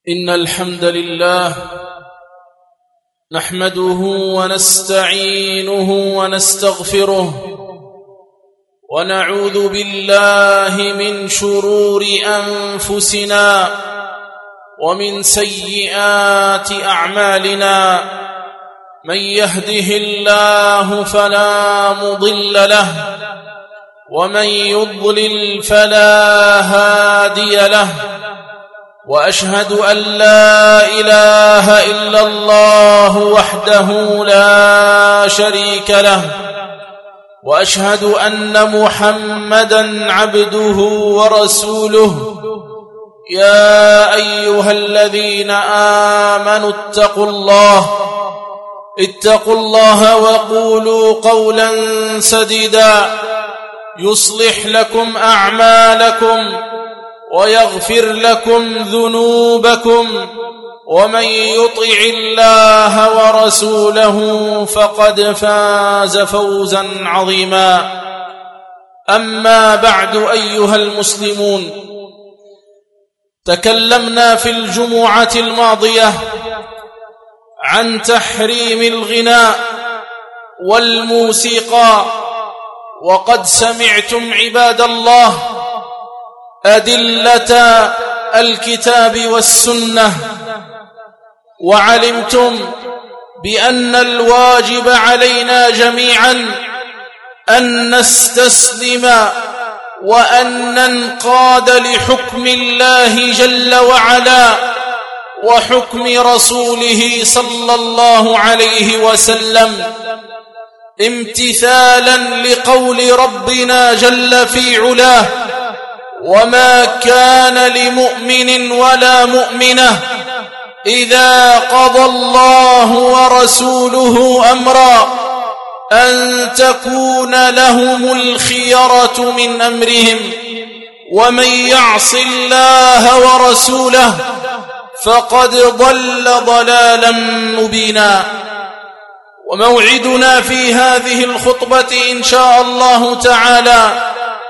إن الحمد لله نحمده ونستعينه ونستغفره ونعوذ بالله من شرور أنفسنا ومن سيئات أعمالنا من يهده الله فلا مضل له ومن يضلل فلا هادي له وأشهد أن لا إله إلا الله وحده لا شريك له وأشهد أن محمدًا عبده ورسوله يا أيها الذين آمنوا اتقوا الله وقولوا قولا سديدا يصلح لكم أعمالكم ويغفر لكم ذنوبكم ومن يطع الله ورسوله فقد فاز فوزا عظيما. أما بعد أيها المسلمون، تكلمنا في الجمعة الماضية عن تحريم الغناء والموسيقى، وقد سمعتم عباد الله أدلة الكتاب والسنة، وعلمتم بأن الواجب علينا جميعا أن نستسلم وأن ننقاد لحكم الله جل وعلا وحكم رسوله صلى الله عليه وسلم، امتثالا لقول ربنا جل في علاه: وما كان لمؤمن ولا مؤمنة إذا قضى الله ورسوله أمرا أن تكون لهم الخيرة من أمرهم ومن يعص الله ورسوله فقد ضل ضلالا مبينا. وموعدنا في هذه الخطبة إن شاء الله تعالى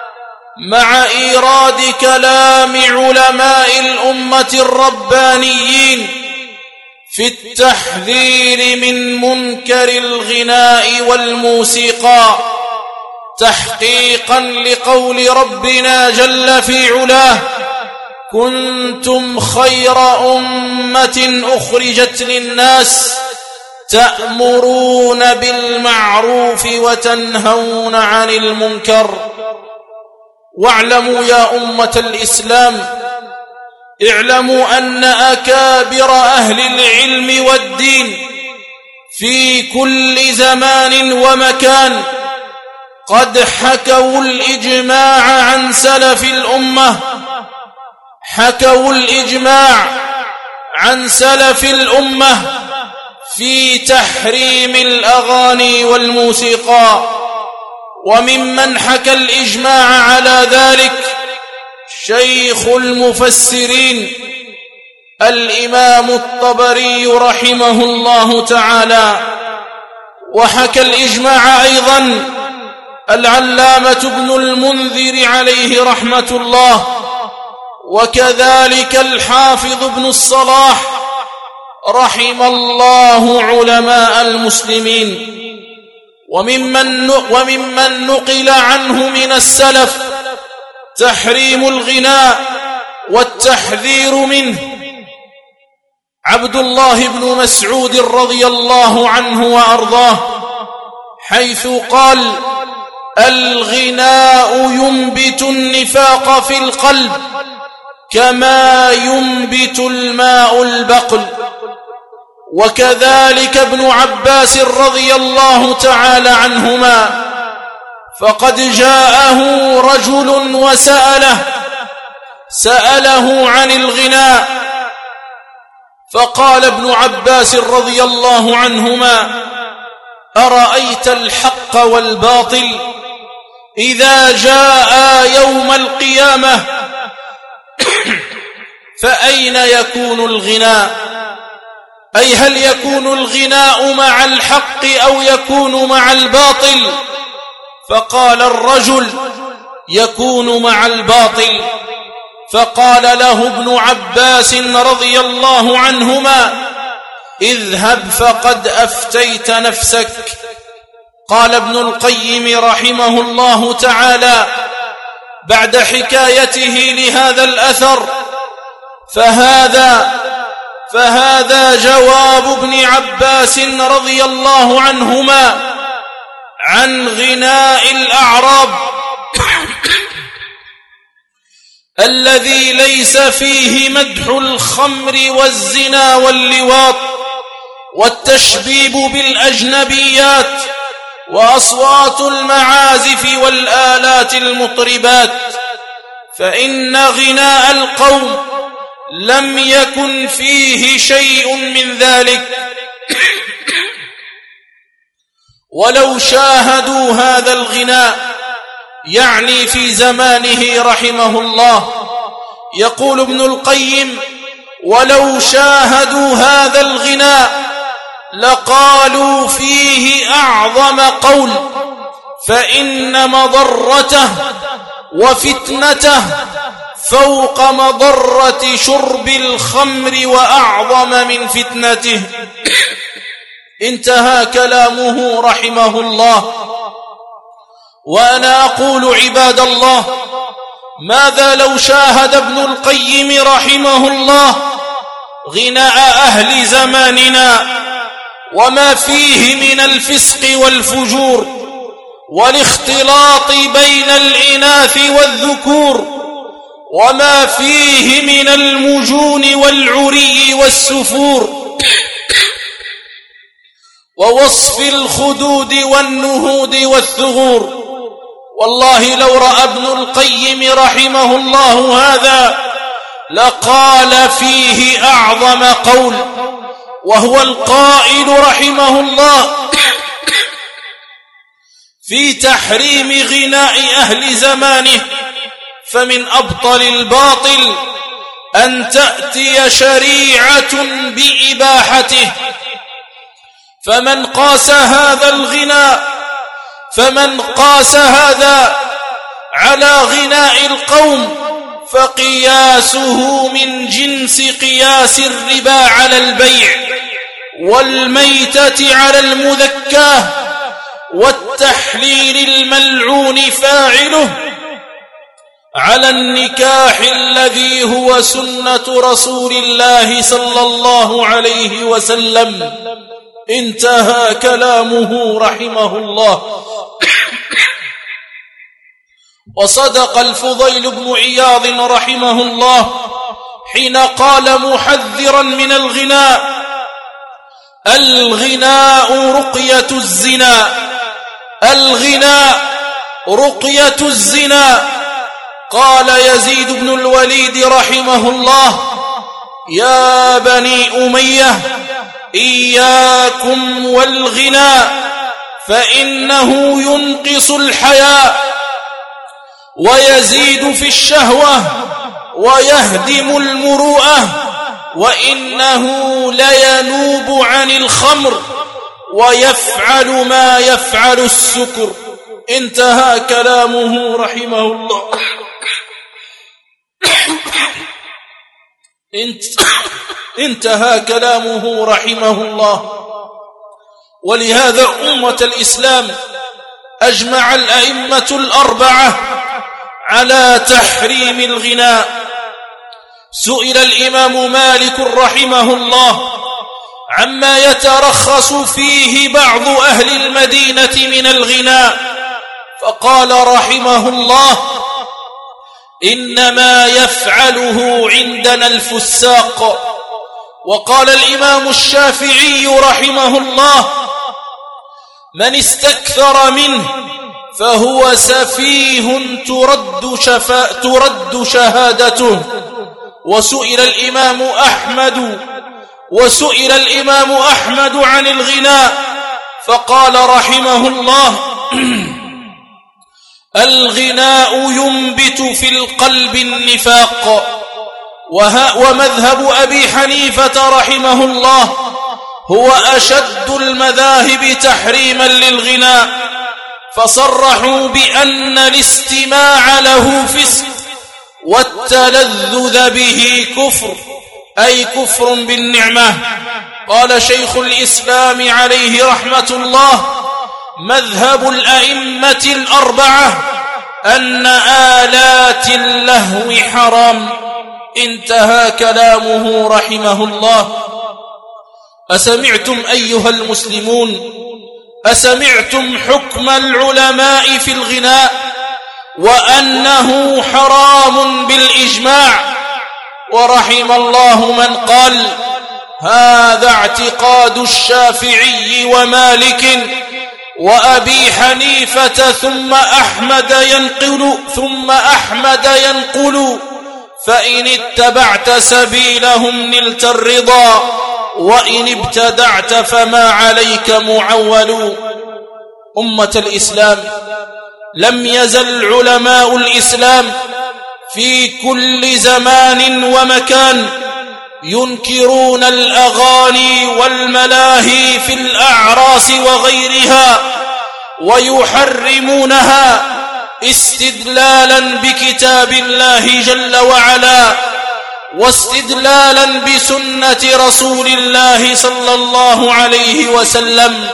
مع إيراد كلام علماء الأمة الربانيين في التحذير من منكر الغناء والموسيقى، تحقيقا لقول ربنا جل في علاه: كنتم خير أمة أخرجت للناس تأمرون بالمعروف وتنهون عن المنكر. واعلموا يا أمة الإسلام، اعلموا أن أكابر أهل العلم والدين في كل زمان ومكان قد حكوا الإجماع عن سلف الأمة، حكوا الإجماع عن سلف الأمة في تحريم الأغاني والموسيقى. وممن حكى الإجماع على ذلك شيخ المفسرين الإمام الطبري رحمه الله تعالى، وحكى الإجماع أيضا العلامة ابن المنذر عليه رحمة الله، وكذلك الحافظ ابن الصلاح رحم الله علماء المسلمين. وممن نقل عنه من السلف تحريم الغناء والتحذير منه عبد الله بن مسعود رضي الله عنه وأرضاه، حيث قال: الغناء ينبت النفاق في القلب كما ينبت الماء البقل. وكذلك ابن عباس رضي الله تعالى عنهما، فقد جاءه رجل وسأله عن الغناء، فقال ابن عباس رضي الله عنهما: أرأيت الحق والباطل إذا جاء يوم القيامة فأين يكون الغناء؟ أي هل يكون الغناء مع الحق أو يكون مع الباطل؟ فقال الرجل: يكون مع الباطل. فقال له ابن عباس رضي الله عنهما: اذهب فقد أفتيت نفسك. قال ابن القيم رحمه الله تعالى بعد حكايته لهذا الأثر: فهذا جواب ابن عباس رضي الله عنهما عن غناء الأعراب الذي ليس فيه مدح الخمر والزنا واللواط والتشبيب بالأجنبيات وأصوات المعازف والآلات المطربات، فإن غناء القوم لم يكن فيه شيء من ذلك. ولو شاهدوا هذا الغناء، يعني في زمانه رحمه الله، يقول ابن القيم: ولو شاهدوا هذا الغناء لقالوا فيه أعظم قول، فإن مضرته وفتنته فوق مضرة شرب الخمر وأعظم من فتنته. انتهى كلامه رحمه الله. وأنا أقول عباد الله: ماذا لو شاهد ابن القيم رحمه الله غناء أهل زماننا وما فيه من الفسق والفجور والاختلاط بين الإناث والذكور، وما فيه من المجون والعري والسفور، ووصف الخدود والنهود والثغور. والله لو رأى ابن القيم رحمه الله هذا لقال فيه أعظم قول، وهو القائل رحمه الله في تحريم غناء أهل زمانه: فمن أبطل الباطل أن تأتي شريعة بإباحته. فمن قاس هذا على غناء القوم فقياسه من جنس قياس الربا على البيع، والميتة على المذكاة، والتحليل الملعون فاعله على النكاح الذي هو سنة رسول الله صلى الله عليه وسلم. انتهى كلامه رحمه الله. وصدق الفضيل بن عياض رحمه الله حين قال محذرا من الغناء: الغناء رقية الزنا، الغناء رقية الزنا. قال يزيد بن الوليد رحمه الله: يا بني أمية إياكم والغناء، فإنه ينقص الحياء ويزيد في الشهوة ويهدم المروءة، وإنه لينوب عن الخمر ويفعل ما يفعل السكر. انتهى كلامه رحمه الله. انتهى كلامه رحمه الله. ولهذا أمة الإسلام أجمع الأئمة الأربعة على تحريم الغناء. سئل الإمام مالك رحمه الله عما يترخص فيه بعض أهل المدينة من الغناء، فقال رحمه الله: إنما يفعله عندنا الفساق. وقال الإمام الشافعي رحمه الله: من استكثر منه فهو سفيه ترد شهادته. وسئل الإمام أحمد عن الغناء فقال رحمه الله: الغناء ينبت في القلب النفاق. ومذهب أبي حنيفة رحمه الله هو أشد المذاهب تحريما للغناء، فصرحوا بأن الاستماع له فسق والتلذذ به كفر، أي كفر بالنعمة. قال شيخ الإسلام عليه رحمة الله: مذهب الأئمة الأربعة أن آلات اللهو حرام. انتهى كلامه رحمه الله. أسمعتم أيها المسلمون، أسمعتم حكم العلماء في الغناء وأنه حرام بالإجماع؟ ورحم الله من قال: هذا اعتقاد الشافعي ومالك وأبي حنيفة ثم أحمد ينقل فإن اتبعت سبيلهم نلت الرضا وإن ابتدعت فما عليك معول. أمة الإسلام، لم يزل علماء الإسلام في كل زمان ومكان ينكرون الأغاني والملاهي في الأعراس وغيرها ويحرمونها استدلالا بكتاب الله جل وعلا واستدلالا بسنة رسول الله صلى الله عليه وسلم،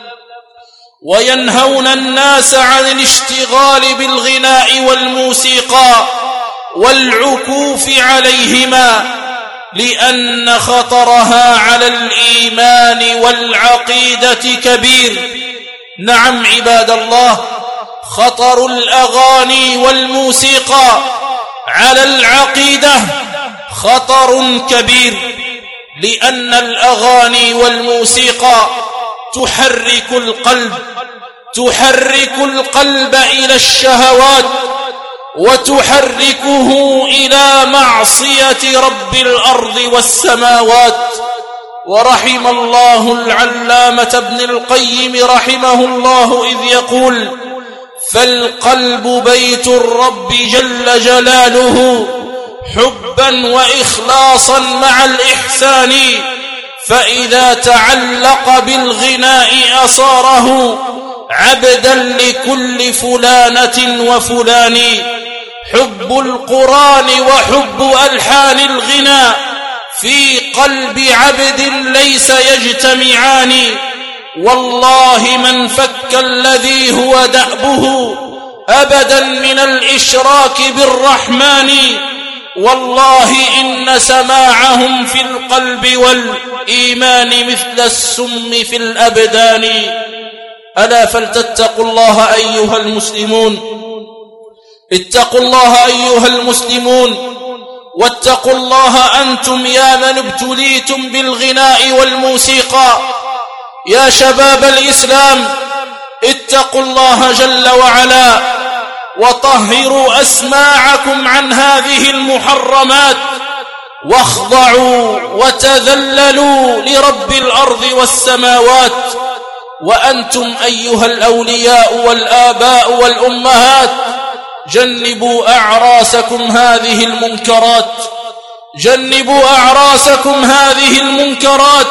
وينهون الناس عن الاشتغال بالغناء والموسيقى والعكوف عليهما، لأن خطرها على الإيمان والعقيدة كبير. نعم عباد الله، خطر الأغاني والموسيقى على العقيدة خطر كبير، لأن الأغاني والموسيقى تحرك القلب إلى الشهوات وتحركه إلى معصية رب الأرض والسماوات. ورحم الله العلامة ابن القيم رحمه الله إذ يقول: فالقلب بيت الرب جل جلاله حبا وإخلاصا مع الإحسان، فإذا تعلق بالغناء أصاره عبدا لكل فلانة وفلان. حب القرآن وحب ألحان الغناء في قلب عبد ليس يجتمعان، والله من فك الذي هو دأبه أبدا من الإشراك بالرحمن، والله إن سماعهم في القلب والإيمان مثل السم في الأبدان. ألا فلتتقوا الله أيها المسلمون، اتقوا الله أيها المسلمون، واتقوا الله أنتم يا من ابتليتم بالغناء والموسيقى. يا شباب الإسلام، اتقوا الله جل وعلا وطهروا أسماعكم عن هذه المحرمات، واخضعوا وتذللوا لرب الأرض والسماوات. وأنتم أيها الأولياء والآباء والأمهات، جنبوا أعراسكم هذه المنكرات، جنبوا أعراسكم هذه المنكرات.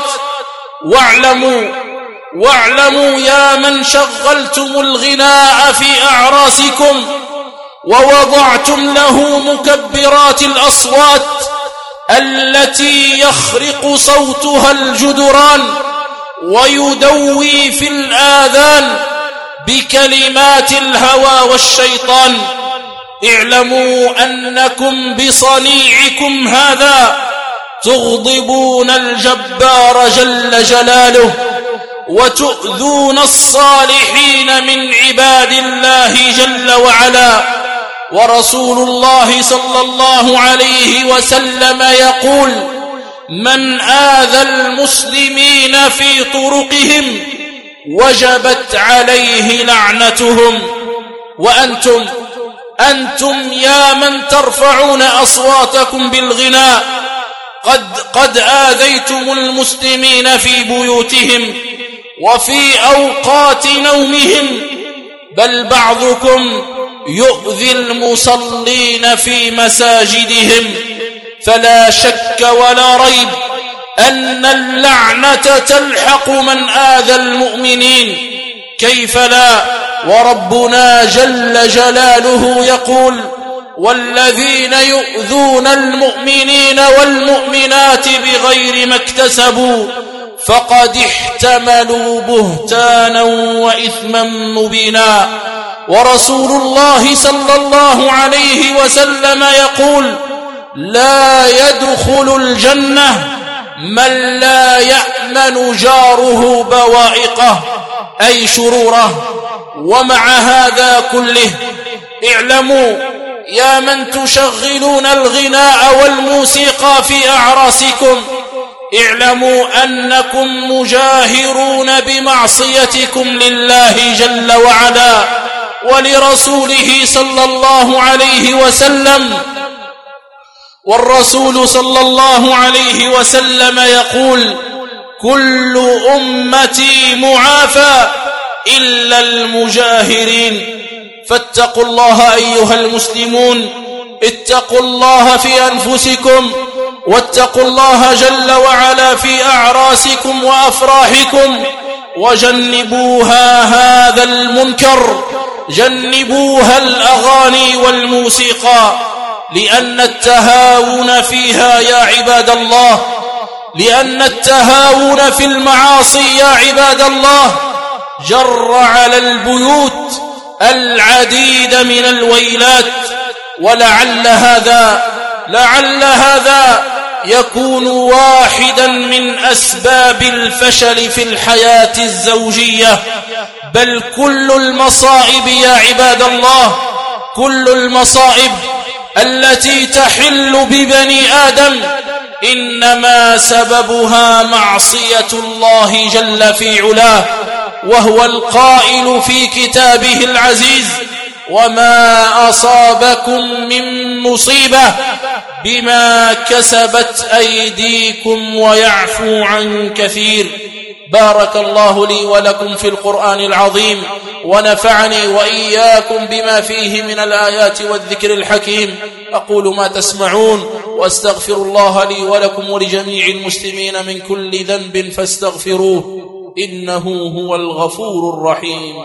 واعلموا يا من شغلتم الغناء في أعراسكم ووضعتم له مكبرات الأصوات التي يخرق صوتها الجدران ويدوي في الآذان بكلمات الهوى والشيطان. اعلموا أنكم بصنيعكم هذا تغضبون الجبار جل جلاله وتؤذون الصالحين من عباد الله جل وعلا. ورسول الله صلى الله عليه وسلم يقول: من آذى المسلمين في طرقهم وجبت عليه لعنتهم. وأنتم يا من ترفعون أصواتكم بالغناء قد آذيتم المسلمين في بيوتهم وفي أوقات نومهم، بل بعضكم يؤذي المصلين في مساجدهم. فلا شك ولا ريب أن اللعنة تلحق من آذى المؤمنين، كيف لا؟ وربنا جل جلاله يقول: والذين يؤذون المؤمنين والمؤمنات بغير ما اكتسبوا فقد احتملوا بهتانا وإثما مبينا. ورسول الله صلى الله عليه وسلم يقول: لا يدخل الجنة من لا يأمن جاره بوائقه، أي شروره. ومع هذا كله اعلموا يا من تشغلون الغناء والموسيقى في أعراسكم، اعلموا أنكم مجاهرون بمعصيتكم لله جل وعلا ولرسوله صلى الله عليه وسلم. والرسول صلى الله عليه وسلم يقول: كل أمتي معافى إلا المجاهرين. فاتقوا الله أيها المسلمون، اتقوا الله في أنفسكم، واتقوا الله جل وعلا في أعراسكم وأفراحكم، وجنبوها هذا المنكر، جنبوها الأغاني والموسيقى، لأن التهاون فيها يا عباد الله، لأن التهاون في المعاصي يا عباد الله جر على البيوت العديد من الويلات. ولعل هذا يكون واحدا من أسباب الفشل في الحياة الزوجية. بل كل المصائب يا عباد الله، كل المصائب التي تحل ببني آدم إنما سببها معصية الله جل في علاه، وهو القائل في كتابه العزيز: وما أصابكم من مصيبة بما كسبت أيديكم ويعفو عن كثير. بارك الله لي ولكم في القرآن العظيم، ونفعني وإياكم بما فيه من الآيات والذكر الحكيم. أقول ما تسمعون، وأستغفر الله لي ولكم ولجميع المسلمين من كل ذنب فاستغفروه، إنه هو الغفور الرحيم.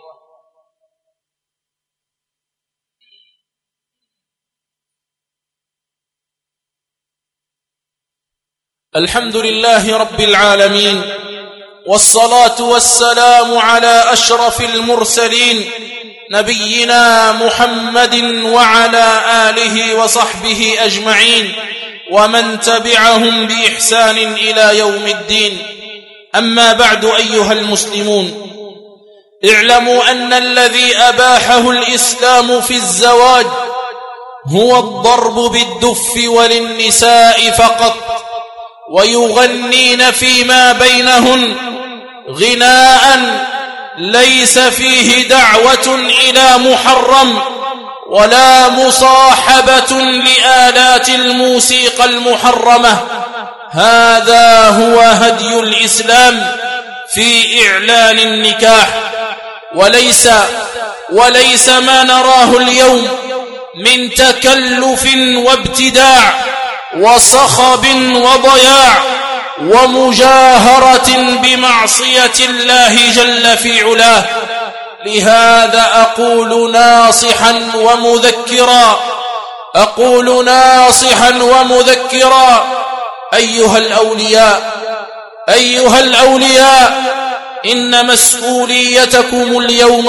الحمد لله رب العالمين، والصلاة والسلام على أشرف المرسلين نبينا محمد وعلى آله وصحبه أجمعين، ومن تبعهم بإحسان إلى يوم الدين. أما بعد أيها المسلمون، اعلموا أن الذي أباحه الإسلام في الزواج هو الضرب بالدف وللنساء فقط، ويغنين فيما بينهن غناء ليس فيه دعوة إلى محرم ولا مصاحبة لآلات الموسيقى المحرمة. هذا هو هدي الإسلام في إعلان النكاح، وليس ما نراه اليوم من تكلف وابتداع وصخب وضياع ومجاهرة بمعصية الله جل في علاه. لهذا أقول ناصحا ومذكرا أيها الأولياء، إن مسؤوليتكم اليوم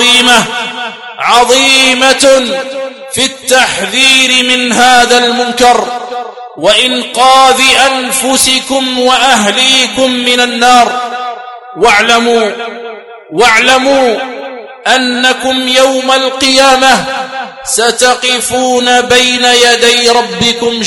عظيمة في التحذير من هذا المنكر وإنقاذ أنفسكم وأهليكم من النار. واعلموا أنكم يوم القيامة ستقفون بين يدي ربكم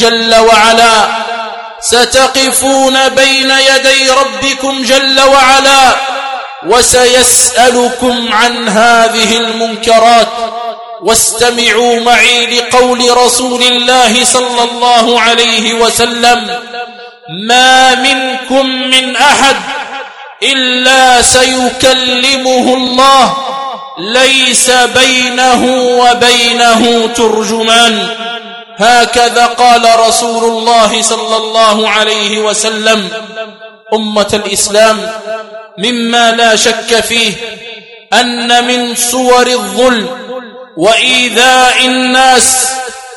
جل وعلا، وسيسألكم عن هذه المنكرات. واستمعوا معي لقول رسول الله صلى الله عليه وسلم: ما منكم من أحد إلا سيكلمه الله ليس بينه وبينه ترجمان. هكذا قال رسول الله صلى الله عليه وسلم. أمة الإسلام، مما لا شك فيه أن من صور الظلم وإيذاء الناس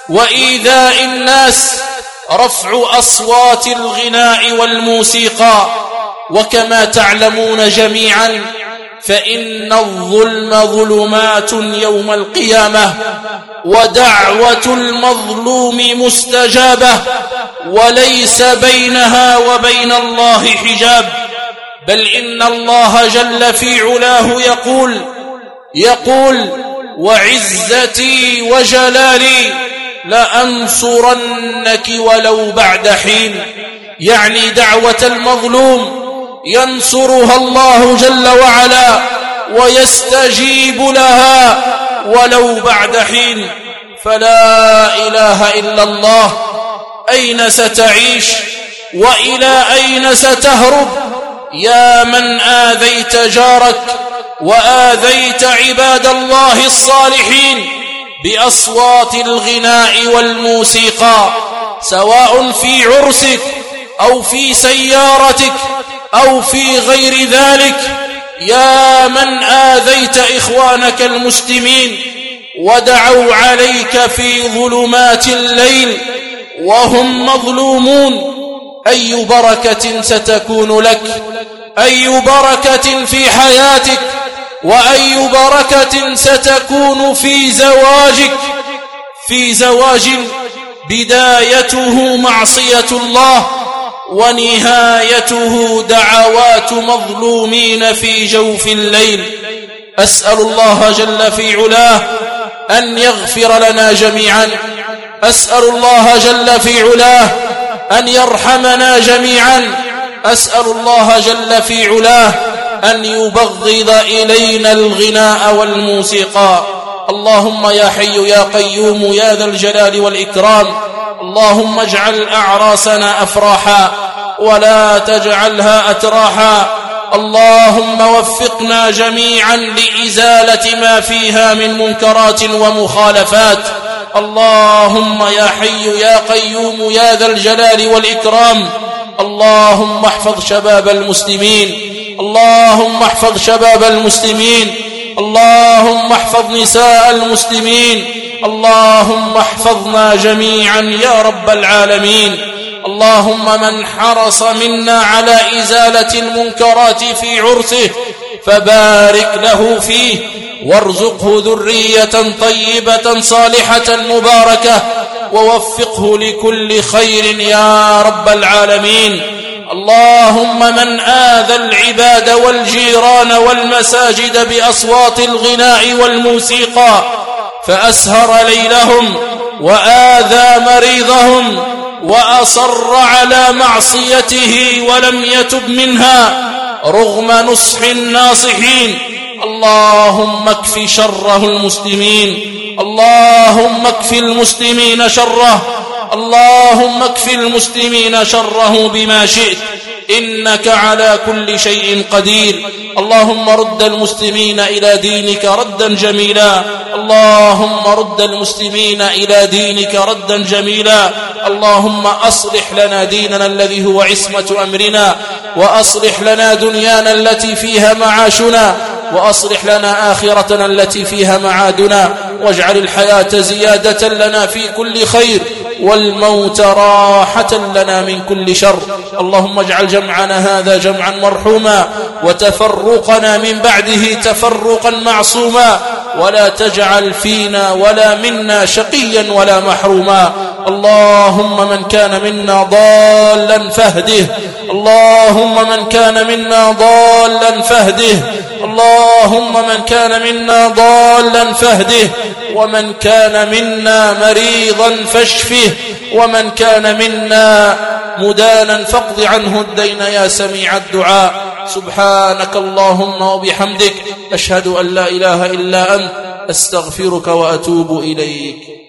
وإيذاء الناس رفع أصوات الغناء والموسيقى. وكما تعلمون جميعا فإن الظلم ظلمات يوم القيامة، ودعوة المظلوم مستجابة، وليس بينها وبين الله حجاب. بل إن الله جل في علاه يقول وعزتي وجلالي لأنصرنك ولو بعد حين. يعني دعوة المظلوم ينصرها الله جل وعلا ويستجيب لها ولو بعد حين. فلا إله إلا الله. أين ستعيش وإلى أين ستهرب يا من آذيت جارك وآذيت عباد الله الصالحين بأصوات الغناء والموسيقى، سواء في عرسك أو في سيارتك أو في غير ذلك؟ يا من آذيت إخوانك المسلمين ودعوا عليك في ظلمات الليل وهم مظلومون، أي بركة ستكون لك؟ أي بركة في حياتك؟ وأي بركة ستكون في زواجك؟ في زواج بدايته معصية الله ونهايته دعوات مظلومين في جوف الليل. أسأل الله جل في علاه أن يغفر لنا جميعا. أسأل الله جل في علاه أن يرحمنا جميعا. أسأل الله جل في علاه أن يبغض إلينا الغناء والموسيقى. اللهم يا حي يا قيوم يا ذا الجلال والإكرام، اللهم اجعل أعراسنا أفراحا ولا تجعلها أتراحا. اللهم وفقنا جميعا لإزالة ما فيها من منكرات ومخالفات. اللهم يا حي يا قيوم يا ذا الجلال والإكرام، اللهم احفظ شباب المسلمين، اللهم احفظ شباب المسلمين، اللهم احفظ نساء المسلمين، اللهم احفظنا جميعا يا رب العالمين. اللهم من حرص منا على إزالة المنكرات في عرسه فبارك له فيه وارزقه ذرية طيبة صالحة مباركة ووفقه لكل خير يا رب العالمين. اللهم من آذى العباد والجيران والمساجد بأصوات الغناء والموسيقى فأسهر ليلهم وآذى مريضهم وأصر على معصيته ولم يتب منها رغم نصح الناصحين، اللهم اكف شره المسلمين، اللهم اكف المسلمين شره، اللهم اكف المسلمين شره بما شئت، إنك على كل شيء قدير. اللهم رد المسلمين إلى دينك ردا جميلا، اللهم رد المسلمين إلى دينك ردا جميلا. اللهم أصلح لنا ديننا الذي هو عصمة أمرنا، وأصلح لنا دنيانا التي فيها معاشنا، وأصلح لنا آخرتنا التي فيها معادنا، واجعل الحياة زيادة لنا في كل خير والموت راحة لنا من كل شر. اللهم اجعل جمعنا هذا جمعا مرحوما وتفرقنا من بعده تفرقا معصوما، ولا تجعل فينا ولا منا شقيا ولا محروما. اللهم من كان منا ضالا فاهده، اللهم من كان منا ضالا فاهده، اللهم من كان منا ضالا فاهده، ومن كان منا مريضا فاشفه، ومن كان منا مدانا فاقض عنه الدين يا سميع الدعاء. سبحانك اللهم وبحمدك، أشهد أن لا إله إلا أنت، أستغفرك وأتوب إليك.